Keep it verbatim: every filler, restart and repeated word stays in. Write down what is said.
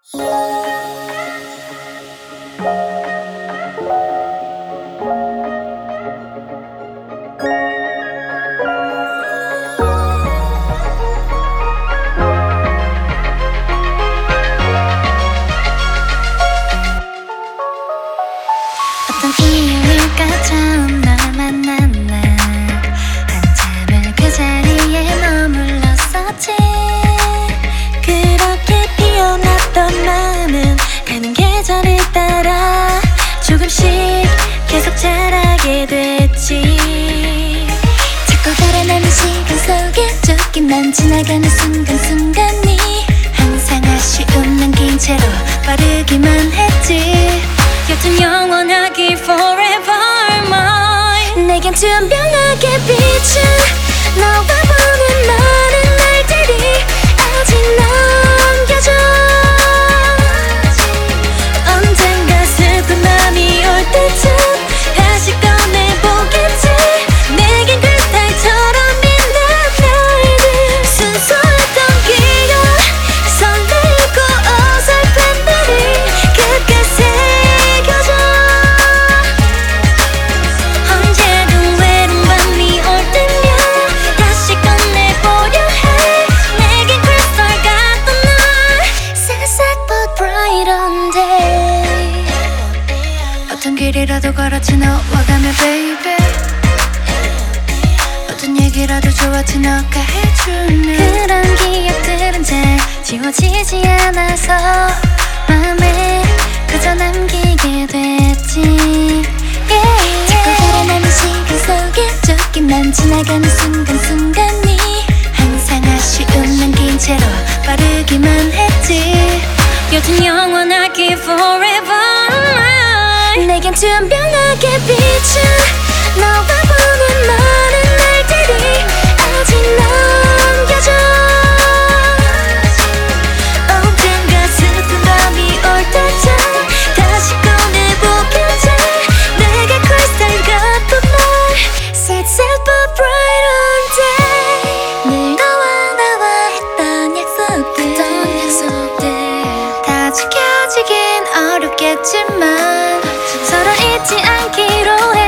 어떤 이유일까 처음 널 만난 날 한참을 그 자리에 머물렀었지. 그렇게 피어났던 마음은 가는 계절을 따라 조금씩 계속 자라게 됐지. 자꾸 달아나는 시간 속에 조금만 지나가는 순간순간이 항상 아쉬움 남긴 채로 빠르기만 했지. 여튼 영원하기 forever mine. 내겐 투명하게 비춘 너와 보는 많은 날들이 아직 남겨져. 언젠가 슬픈 맘이 올 때쯤 다시 꺼내보겠지. 내겐 크리스탈처럼 빛난 날들, 순수했던 기억, 설레고 어설픈 날이 끝까지 새겨져. 언제든 외로운 밤이 올 때면 다시 꺼내보려 해. 내겐 크리스탈 같던 날, sad sad but bright on day. 어떤 길이라도 걸었지 너와 가면 baby. 어떤 얘기라도 좋았지 너가 해주면. 그런 기억들은 잘 지워지지 않아서 맘에 그저 남기게 됐지. yeah. 자꾸 달아나는 시간 속에 조금만 지나가는 순간순간이 항상 아쉬움 남긴 채로 빠르기만 했지. 여튼 영원하기 forever mine. 내겐 투명하게 비춘 너와 보는 많은 날들이 아직 남겨져. 언젠가 슬픈 밤이 올 때쯤 다시 꺼내보겠지. 내게 크리스탈 같던 날, sad sad but bright on day. 늘 너와 나와 했던 약속들, 했던 약속들 다 지켜지긴 어렵겠지만 서로 잊지 않기로 해.